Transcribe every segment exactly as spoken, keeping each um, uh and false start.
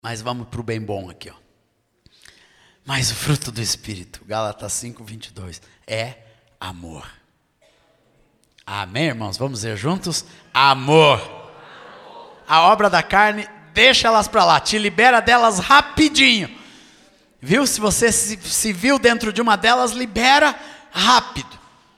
Mas vamos para o bem bom aqui, ó. Mas o fruto do Espírito, Gálatas cinco, vinte e dois, é amor. Amém, irmãos? Vamos ver juntos? Amor. A obra da carne, deixa elas para lá, te libera delas rapidinho. Viu? Se você se, se viu dentro de uma delas, libera rápido.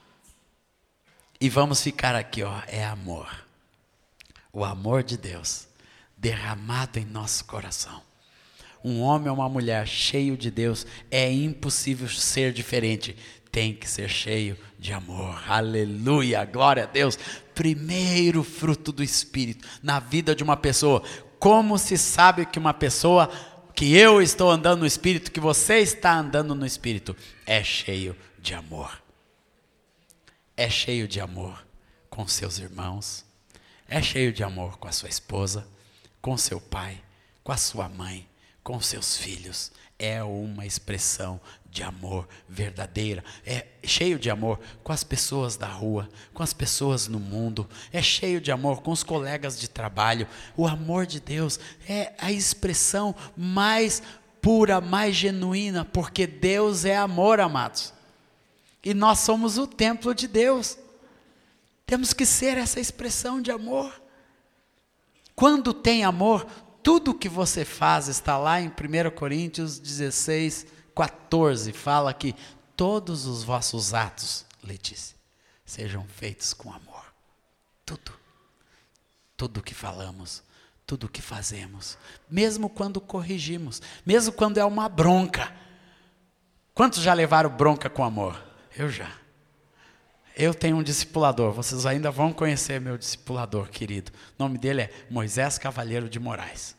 E vamos ficar aqui, ó, é amor. O amor de Deus derramado em nosso coração. Um homem ou uma mulher cheio de Deus, é impossível ser diferente. Tem que ser cheio de amor. Aleluia, glória a Deus. Primeiro fruto do Espírito na vida de uma pessoa. Como se sabe que uma pessoa, que eu estou andando no Espírito, que você está andando no Espírito, é cheio de amor. É cheio de amor com seus irmãos. É cheio de amor com a sua esposa, com seu pai, com a sua mãe, com seus filhos. É uma expressão de amor verdadeira. É cheio de amor com as pessoas da rua, com as pessoas no mundo. É cheio de amor com os colegas de trabalho. O amor de Deus é a expressão mais pura, mais genuína, porque Deus é amor, amados. E nós somos o templo de Deus. Temos que ser essa expressão de amor. Quando tem amor, tudo que você faz, está lá em primeira Coríntios dezesseis, quatorze, fala que todos os vossos atos, Letícia, sejam feitos com amor. Tudo. Tudo que falamos, tudo que fazemos, mesmo quando corrigimos, mesmo quando é uma bronca. Quantos já levaram bronca com amor? Eu já. Eu tenho um discipulador, vocês ainda vão conhecer meu discipulador querido. O nome dele é Moisés Cavalheiro de Moraes.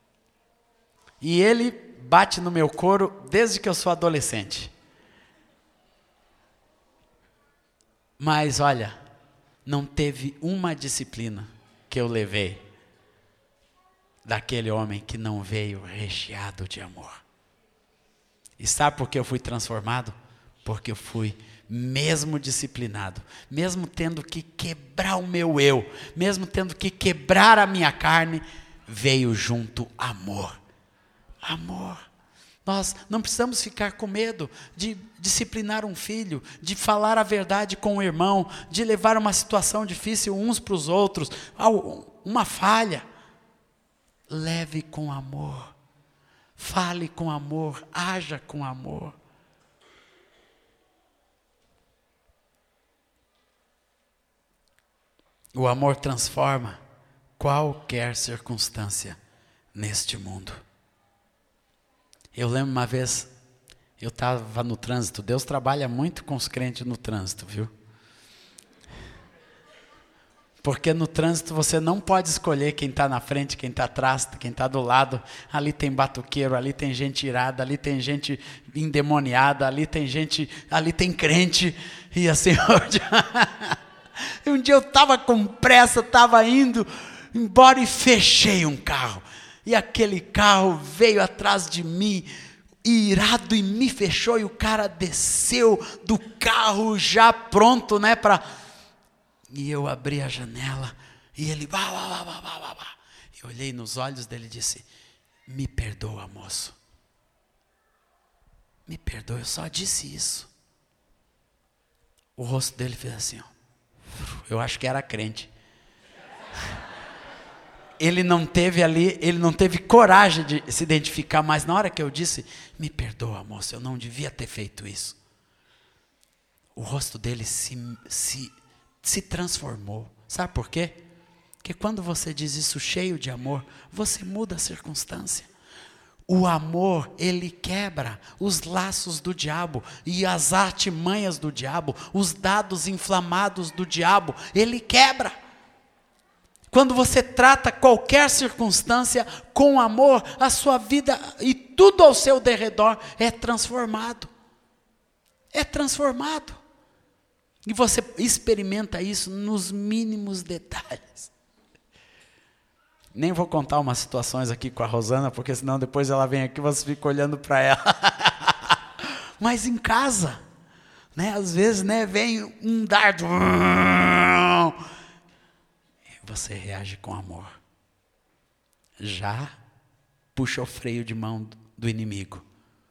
E ele bate no meu couro desde que eu sou adolescente. Mas olha, não teve uma disciplina que eu levei daquele homem que não veio recheado de amor. E sabe por que eu fui transformado? Porque eu fui mesmo disciplinado, mesmo tendo que quebrar o meu eu, mesmo tendo que quebrar a minha carne, veio junto amor. Amor. Nós não precisamos ficar com medo de disciplinar um filho, de falar a verdade com o irmão, de levar uma situação difícil uns para os outros, uma falha. Leve com amor, fale com amor, haja com amor. O amor transforma qualquer circunstância neste mundo. Eu lembro uma vez, eu estava no trânsito, Deus trabalha muito com os crentes no trânsito, viu? Porque no trânsito você não pode escolher quem está na frente, quem está atrás, quem está do lado. Ali tem batuqueiro, ali tem gente irada, ali tem gente endemoniada, ali tem gente, ali tem crente, e assim... Um dia eu estava com pressa, estava indo embora e fechei um carro. E aquele carro veio atrás de mim, irado, e me fechou. E o cara desceu do carro já pronto, né? Pra... E eu abri a janela e ele... Bah, bah, bah, bah, bah, bah. Eu olhei nos olhos dele e disse: me perdoa, moço. Me perdoa, eu só disse isso. O rosto dele fez assim, ó. Eu acho que era crente. Ele não teve ali, ele não teve coragem de se identificar, mas na hora que eu disse: me perdoa, moço, eu não devia ter feito isso, o rosto dele se, se, se transformou. Sabe por quê? Porque quando você diz isso cheio de amor, você muda a circunstância. O amor, ele quebra os laços do diabo e as artimanhas do diabo, os dados inflamados do diabo, ele quebra. Quando você trata qualquer circunstância com amor, a sua vida e tudo ao seu derredor é transformado. É transformado. E você experimenta isso nos mínimos detalhes. Nem vou contar umas situações aqui com a Rosana, porque senão depois ela vem aqui e você fica olhando para ela. Mas em casa, né, às vezes, né, vem um dardo. E você reage com amor. Já puxa o freio de mão do inimigo.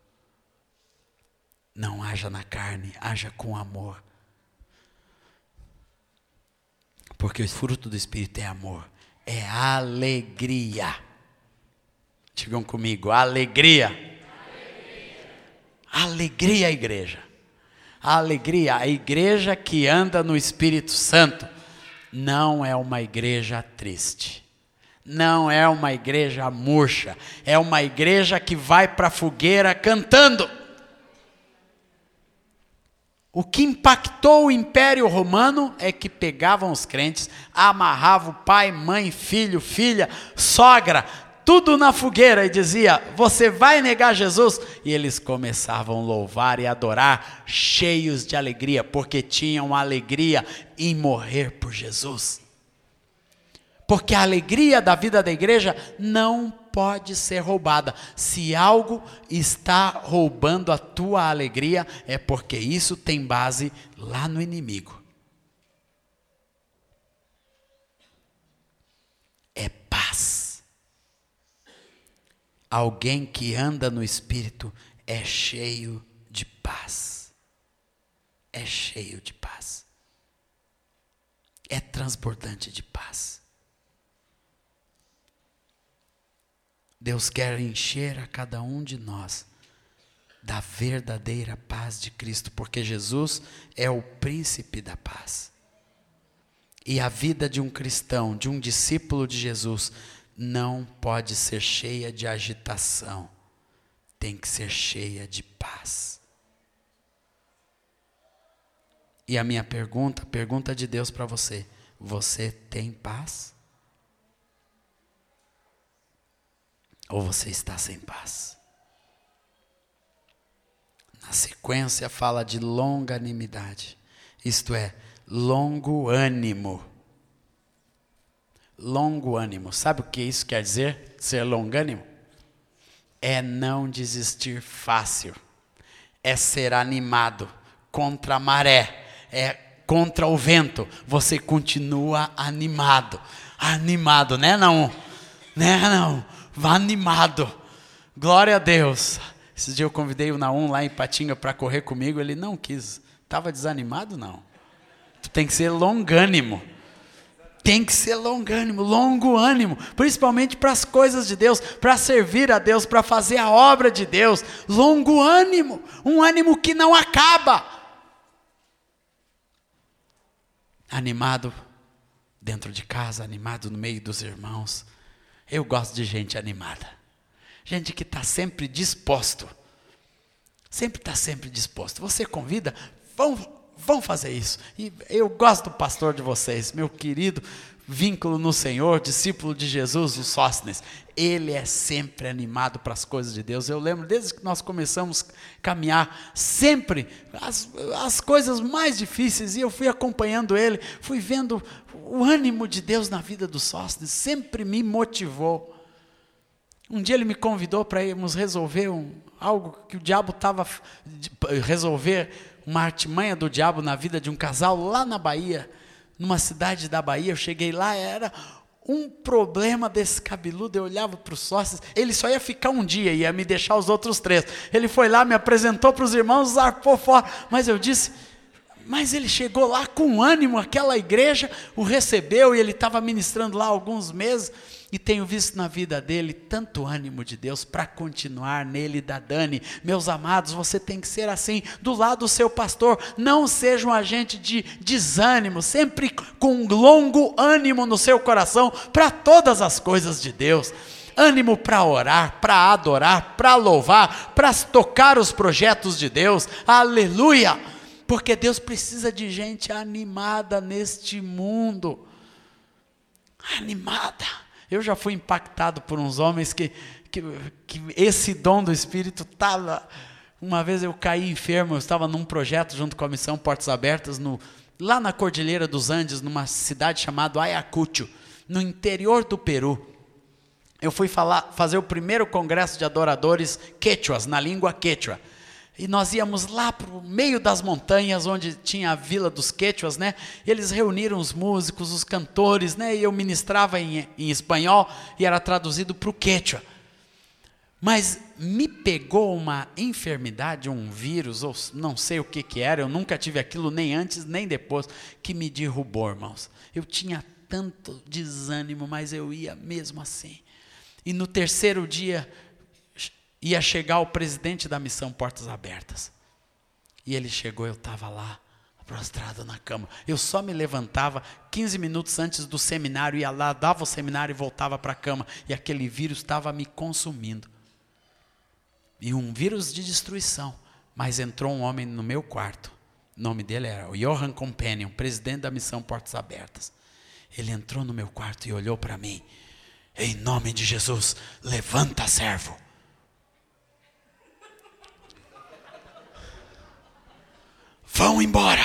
Não haja na carne, haja com amor. Porque o fruto do Espírito é amor, é alegria. Digam comigo, alegria. Alegria, alegria igreja. A alegria, a igreja que anda no Espírito Santo, não é uma igreja triste. Não é uma igreja murcha. É uma igreja que vai para a fogueira cantando. O que impactou o Império Romano é que pegavam os crentes, amarravam pai, mãe, filho, filha, sogra, tudo na fogueira e dizia, você vai negar Jesus? E eles começavam a louvar e adorar, cheios de alegria, porque tinham alegria em morrer por Jesus. Porque a alegria da vida da igreja não pode ser roubada. Se algo está roubando a tua alegria, é porque isso tem base lá no inimigo. É paz. Alguém que anda no Espírito é cheio de paz. É cheio de paz. É transbordante de paz. Deus quer encher a cada um de nós da verdadeira paz de Cristo, porque Jesus é o príncipe da paz. E a vida de um cristão, de um discípulo de Jesus, não pode ser cheia de agitação, tem que ser cheia de paz. E a minha pergunta, a pergunta de Deus para você, você tem paz? Ou você está sem paz? Na sequência fala de longanimidade, isto é, longo ânimo. Longo ânimo, sabe o que isso quer dizer? Ser longânimo? É não desistir fácil, é ser animado contra a maré, é contra o vento, você continua animado, animado, né não? Né não? Vá animado, glória a Deus. Esse dia eu convidei o Naum lá em Patinga para correr comigo, ele não quis, estava desanimado não. Tu tem que ser longânimo, tem que ser longânimo, longo ânimo, principalmente para as coisas de Deus, para servir a Deus, para fazer a obra de Deus, longo ânimo, um ânimo que não acaba. Animado dentro de casa, animado no meio dos irmãos. Eu gosto de gente animada, gente que está sempre disposto, sempre está sempre disposto. Você convida, vão, vão fazer isso. E eu gosto do pastor de vocês, meu querido vínculo no Senhor, discípulo de Jesus, o Sóstenes. Ele é sempre animado para as coisas de Deus. Eu lembro, desde que nós começamos a caminhar, sempre as, as coisas mais difíceis, e eu fui acompanhando ele, fui vendo o ânimo de Deus na vida do Sóstenes, sempre me motivou. Um dia ele me convidou para irmos resolver um, algo que o diabo estava, resolver uma artimanha do diabo na vida de um casal lá na Bahia, numa cidade da Bahia. Eu cheguei lá, era um problema desse cabeludo. Eu olhava para os sócios, ele só ia ficar um dia, ia me deixar os outros três. Ele foi lá, me apresentou para os irmãos, zarpou fora, mas eu disse, mas ele chegou lá com ânimo, aquela igreja o recebeu, e ele estava ministrando lá há alguns meses, e tenho visto na vida dele tanto ânimo de Deus para continuar nele, da Dani. Meus amados, você tem que ser assim, do lado do seu pastor, não seja um agente de desânimo, sempre com longo ânimo no seu coração, para todas as coisas de Deus, ânimo para orar, para adorar, para louvar, para tocar os projetos de Deus, aleluia, porque Deus precisa de gente animada neste mundo, animada. Eu já fui impactado por uns homens que, que, que esse dom do Espírito estava... Uma vez eu caí enfermo, eu estava num projeto junto com a Missão Portas Abertas, no, lá na Cordilheira dos Andes, numa cidade chamada Ayacucho, no interior do Peru. Eu fui falar, fazer o primeiro congresso de adoradores quechuas, na língua quechua. E nós íamos lá para o meio das montanhas, onde tinha a vila dos quechuas, né? Eles reuniram os músicos, os cantores, né? E eu ministrava em, em espanhol, e era traduzido para o quechua. Mas me pegou uma enfermidade, um vírus, ou não sei o que que era, eu nunca tive aquilo nem antes nem depois, que me derrubou, irmãos. Eu tinha tanto desânimo, mas eu ia mesmo assim. E no terceiro dia, ia chegar o presidente da missão Portas Abertas. E ele chegou, eu estava lá, prostrado na cama. Eu só me levantava quinze minutos antes do seminário, ia lá, dava o seminário e voltava para a cama. E aquele vírus estava me consumindo. E um vírus de destruição. Mas entrou um homem no meu quarto. O nome dele era o Johan Companion, presidente da missão Portas Abertas. Ele entrou no meu quarto e olhou para mim. Em nome de Jesus, levanta, servo. Vão embora.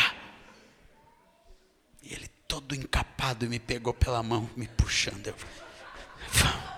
E ele todo encapado me pegou pela mão, me puxando. Eu, vamos.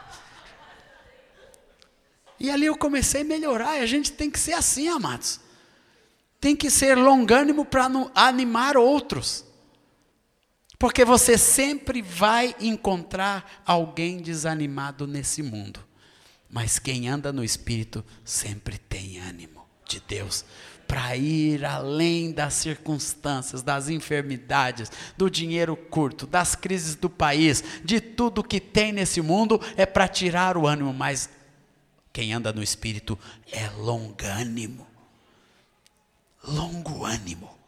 E ali eu comecei a melhorar, e a gente tem que ser assim, amados. Tem que ser longânimo para animar outros. Porque você sempre vai encontrar alguém desanimado nesse mundo. Mas quem anda no Espírito sempre tem ânimo de Deus. Para ir além das circunstâncias, das enfermidades, do dinheiro curto, das crises do país, de tudo que tem nesse mundo, é para tirar o ânimo, mas quem anda no Espírito é longânimo. Longo ânimo.